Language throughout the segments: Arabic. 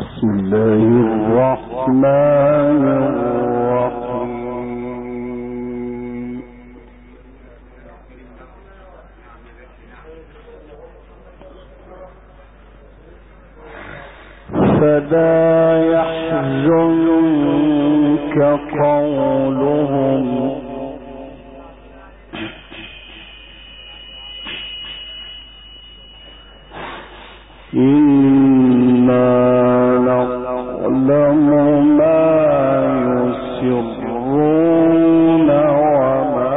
بسم الله الرحمن الرحيم. فلا يحزنك قولهم إنا نعلم ما يسرون وما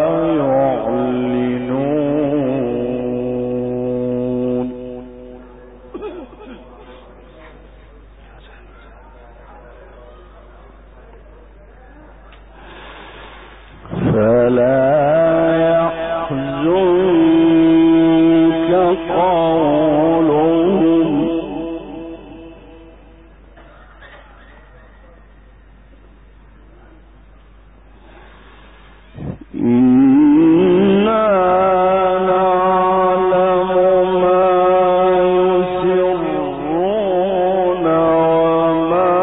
يعلنون. فلا يحزنك قولهم إنا نعلم ما يسرون وما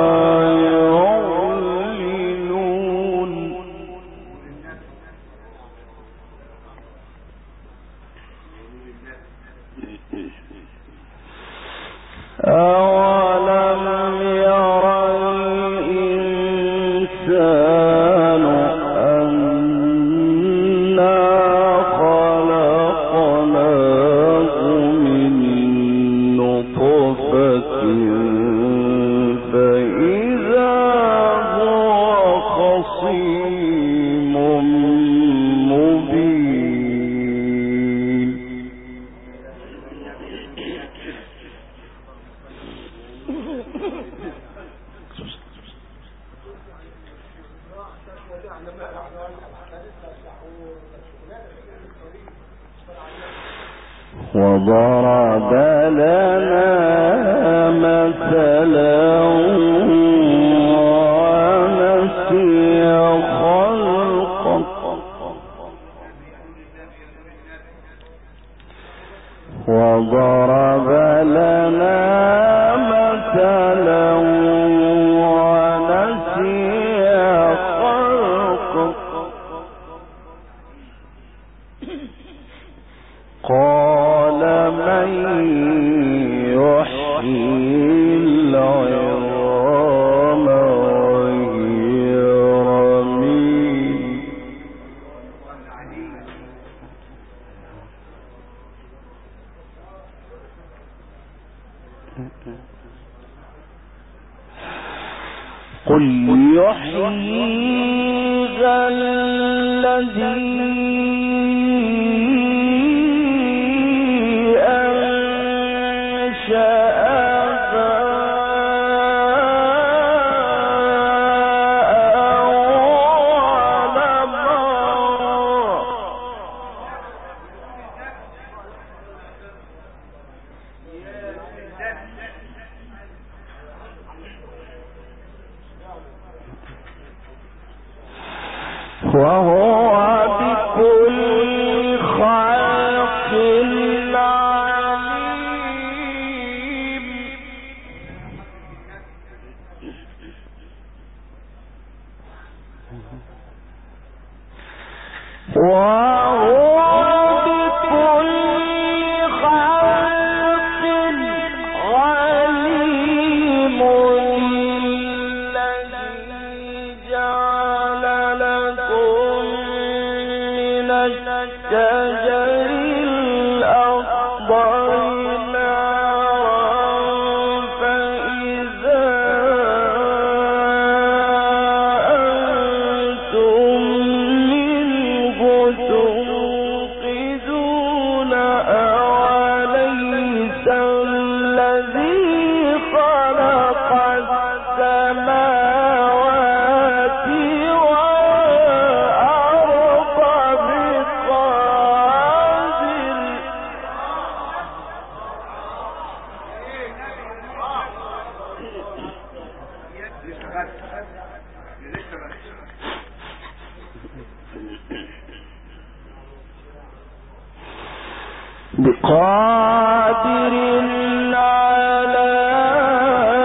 يعلنون. أولم ير الإنسان أنا خلقناه من نطفة فإذا هو خصيم مبين. وضرب لنا مثلا ونسي خلقه وضرب لنا مثلا ونسي خلقه قال من يحيي العظام وهي رميم. قل يحييها الذي وهو بكل خلق عليم. وهو بكل خلق عليم. الذي جعل لكم من الشجر الأخضر نارا فإذا أنتم منه توقدون. أوليس الذي خلق السماوات والأرض بقادر على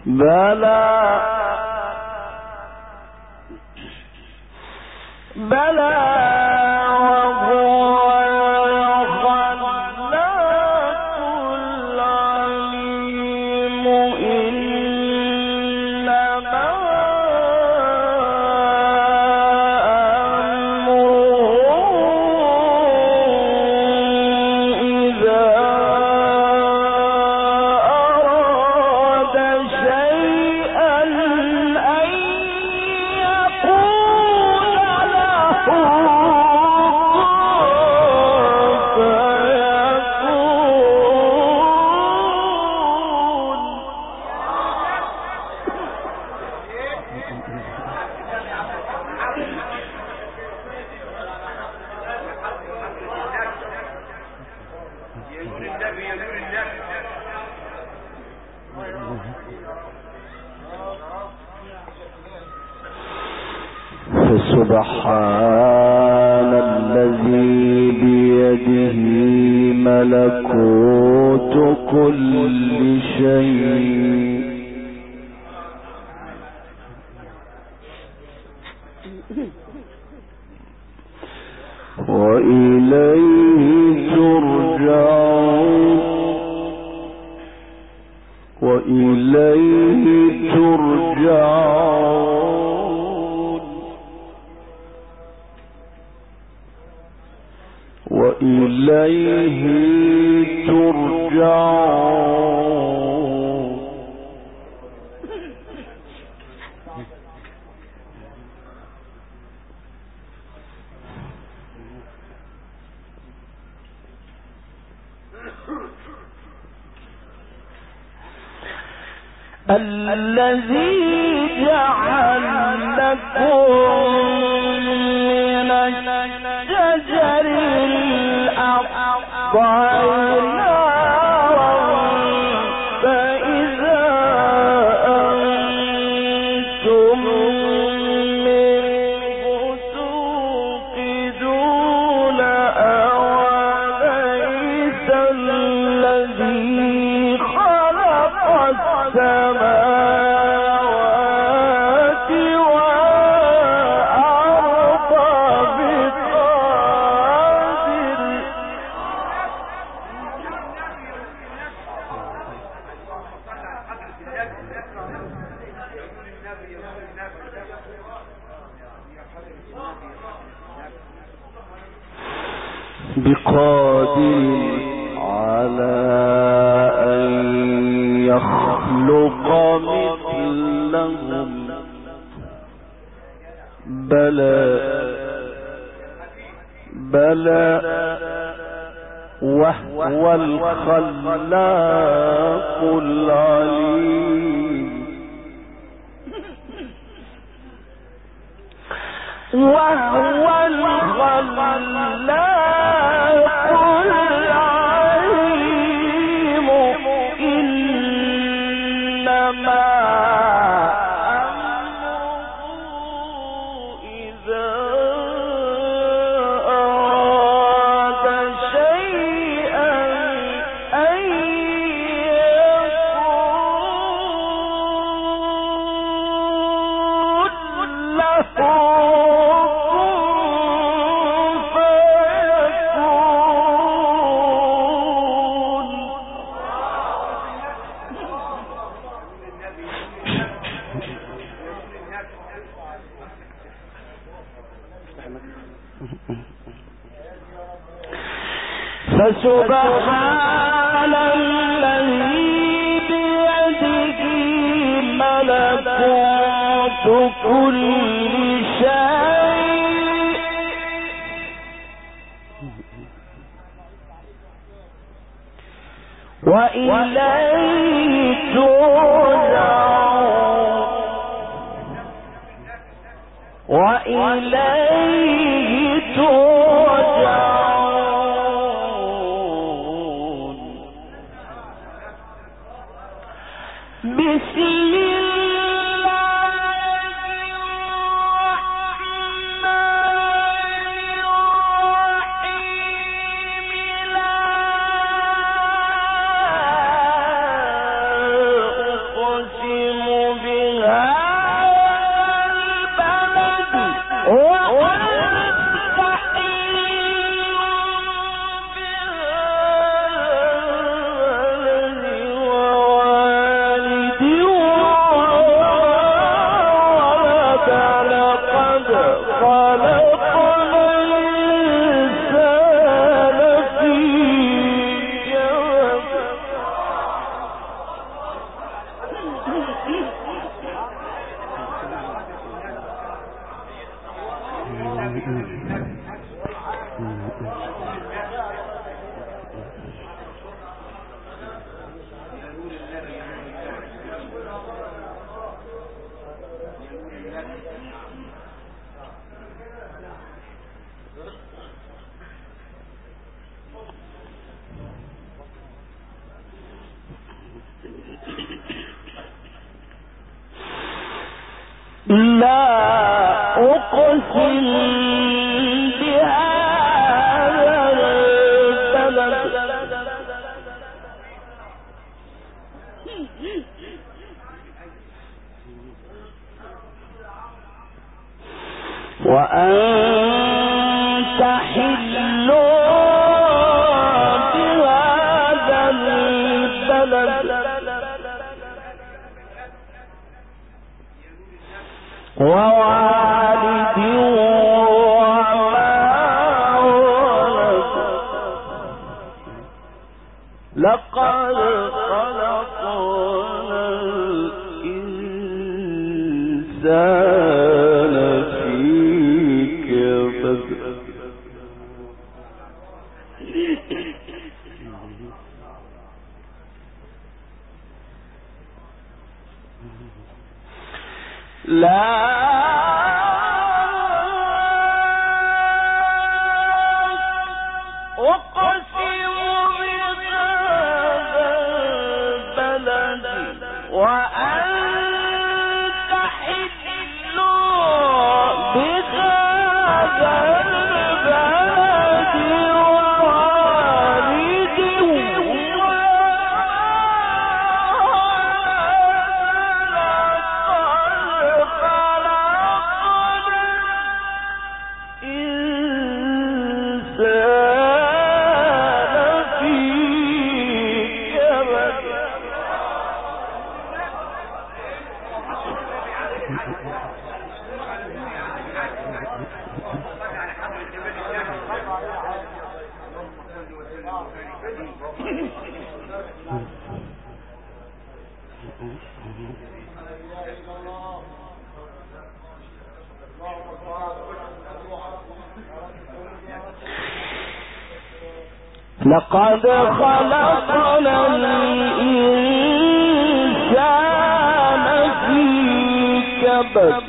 فسبحان الذي بيده ملكوت كل شيء وإليه ترجعون وإليه ترجعون وإليه ترجعون الذي جعل لكم من الشجر الأخضر نارا فإذا أنتم منه توقدون أوليس الذي خلق السماوات والأرض بقادر على أن يخلق مثلهم بلى وهو الخلاق العليم وهو الخلاق العليم إنما أمره إذا أراد شيئا أن يقول له فسبحان الذي بيده ملكوت كل شيء وإليه ترجعون وإليه ترجعون بسم الله لا أقسم بهذا البلد وأنت حل بهذا البلد ووالد وما ولد لقد خلقنا الإنسان في كبد لا أقسم بهذا البلد وأنت حل بهذا البلد ووالد لقد خلقنا الإنسان في كبد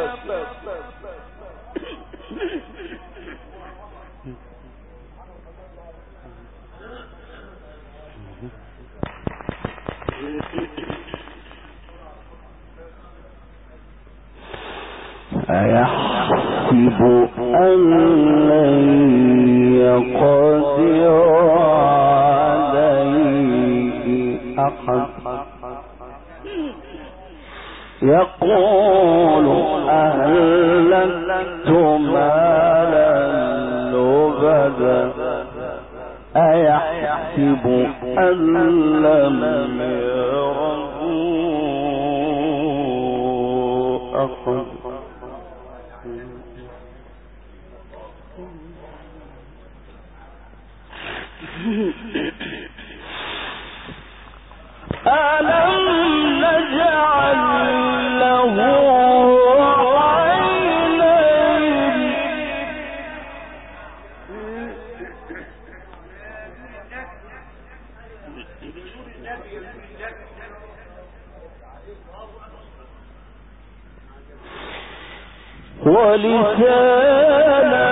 أيحسب أن لن يقدر عليه أحد يقول أهلكت مالا لبدا أيحسب أن لم يره أحد ألم نجعل له عينين ولسانا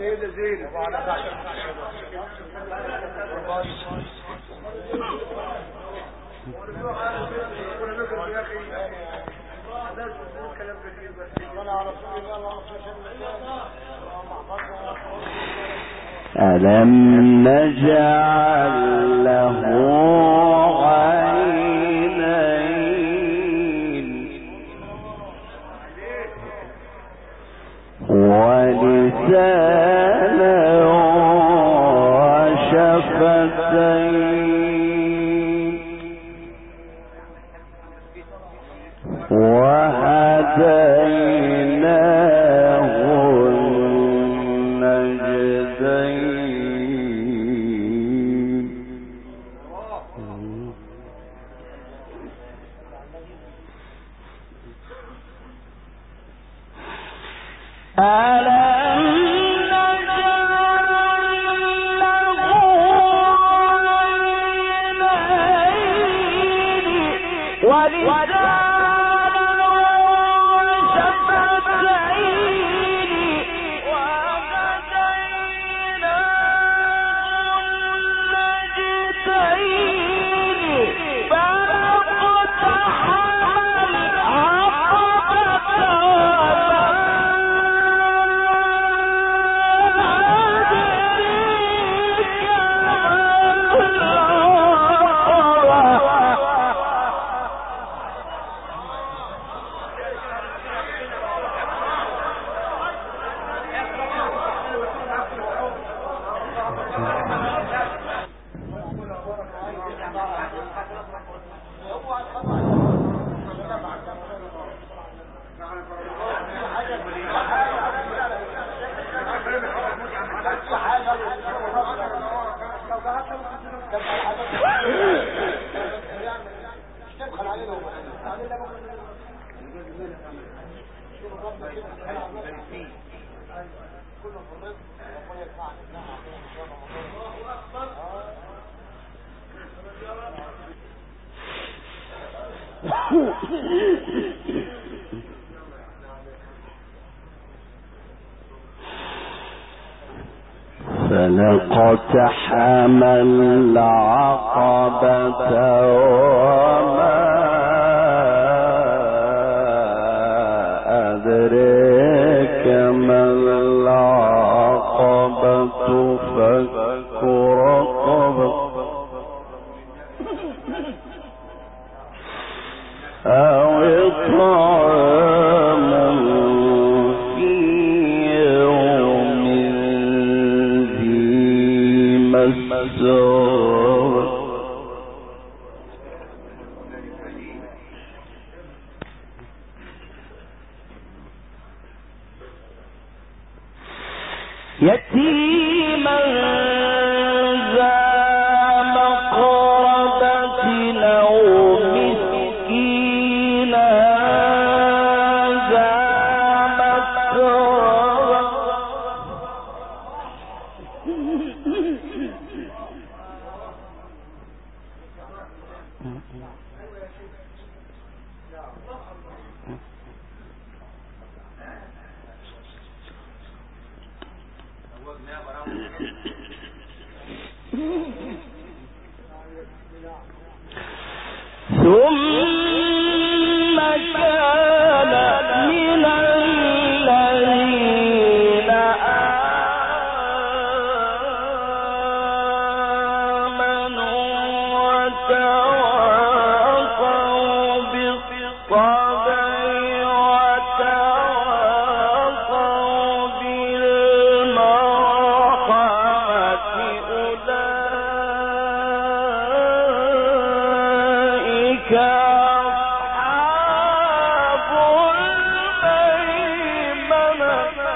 ألم نجعل له عينين ولسانا وشفتين وهديناه النجدين. فلقتحم العقبة وما أدريك ما العقبة فك رقبة أو إطعام في يوم ذي مسغبة يتيما ذا مقربة أو مسكينا ذا ثم كان من الذين آمنوا وتواصوا بالصبر وتواصوا بالمرحمة أولئك أصحاب الميمنة.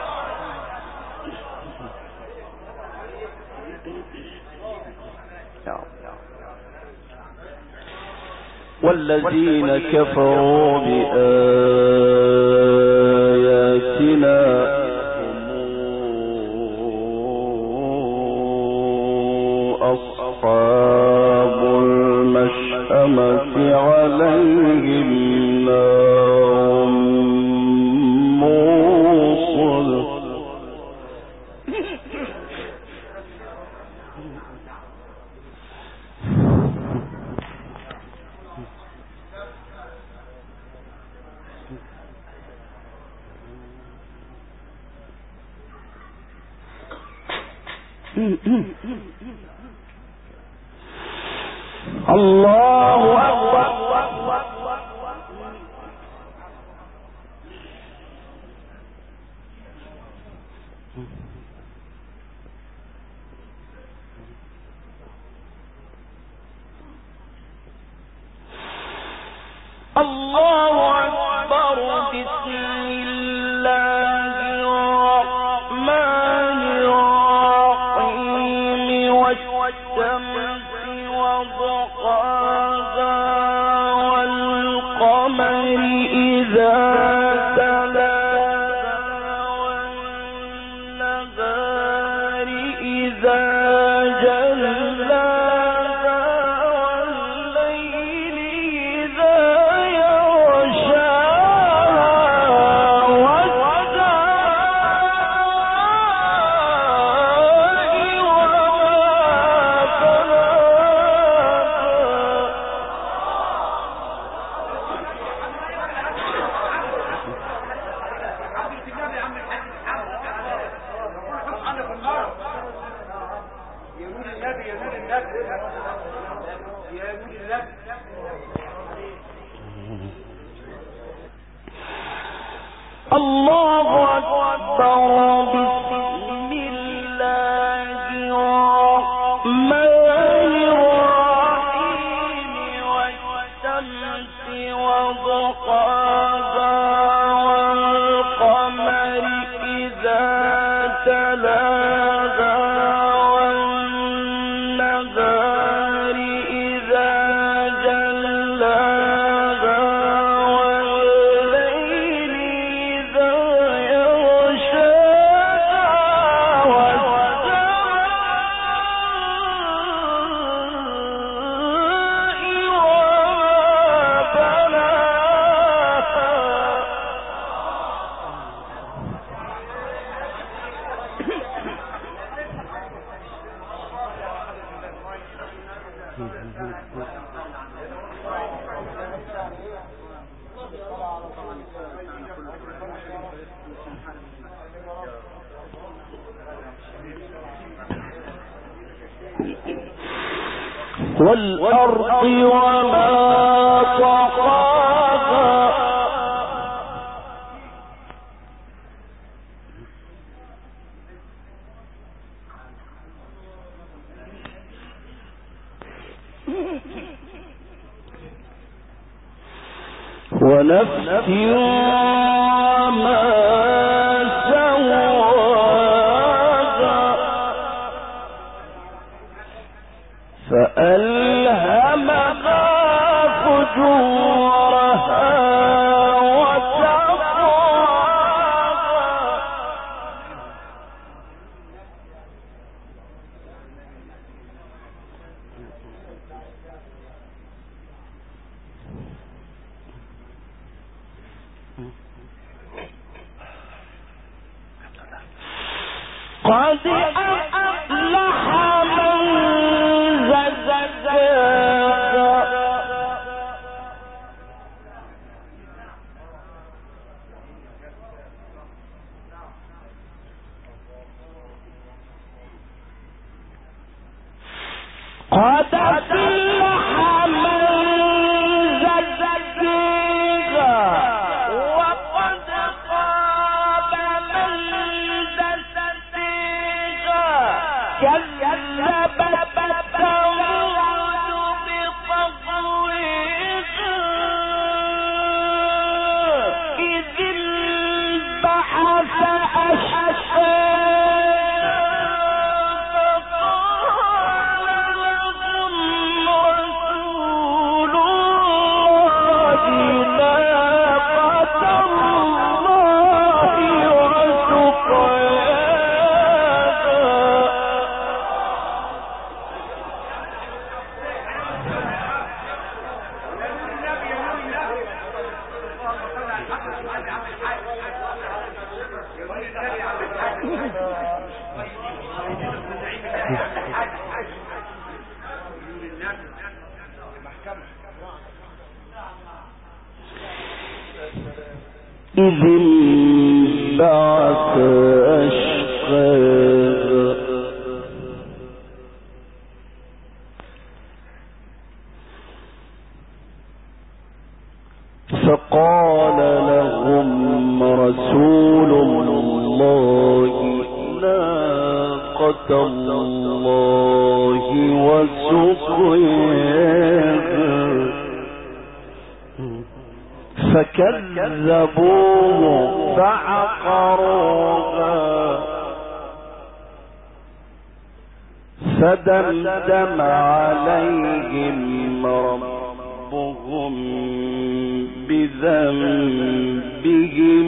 والذين كفروا بآياتنا هم أصحاب المشأمة عليهم نار موصد الله أكبر. الله أكبر. بسم الله الرحمن الرحيم. والشمس وضحاها والقمر إذا تلاها والنهار إذا جلاها والليل إذا الله أكبر. بسم الله الرحمن الرحيم. والشمس وضحاها والقمر إذا تلاها والنهار إذا جلاها والليل إذا يغشاها والسماء وما والأرض وما طحاها. ونفس وما سواها فألهمها فجورها وتقواها. قد أفلح من زكاها قد أفلح من زكاها وقد خاب من دساها. كذبت ثمود بطغواها إذ انبعث أشقاها فقال لهم رسول الله ناقة الله وسقياها. إذ انبعث أشقاها فقال لهم رسول الله ناقة الله وسقياها فكذبوه فعقروها فدمدم عليهم ربهم بذنبهم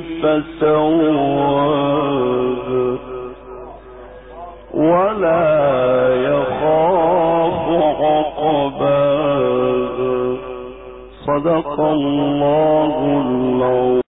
فسواها ولا يخاف عقباها. صدق الله العظيم.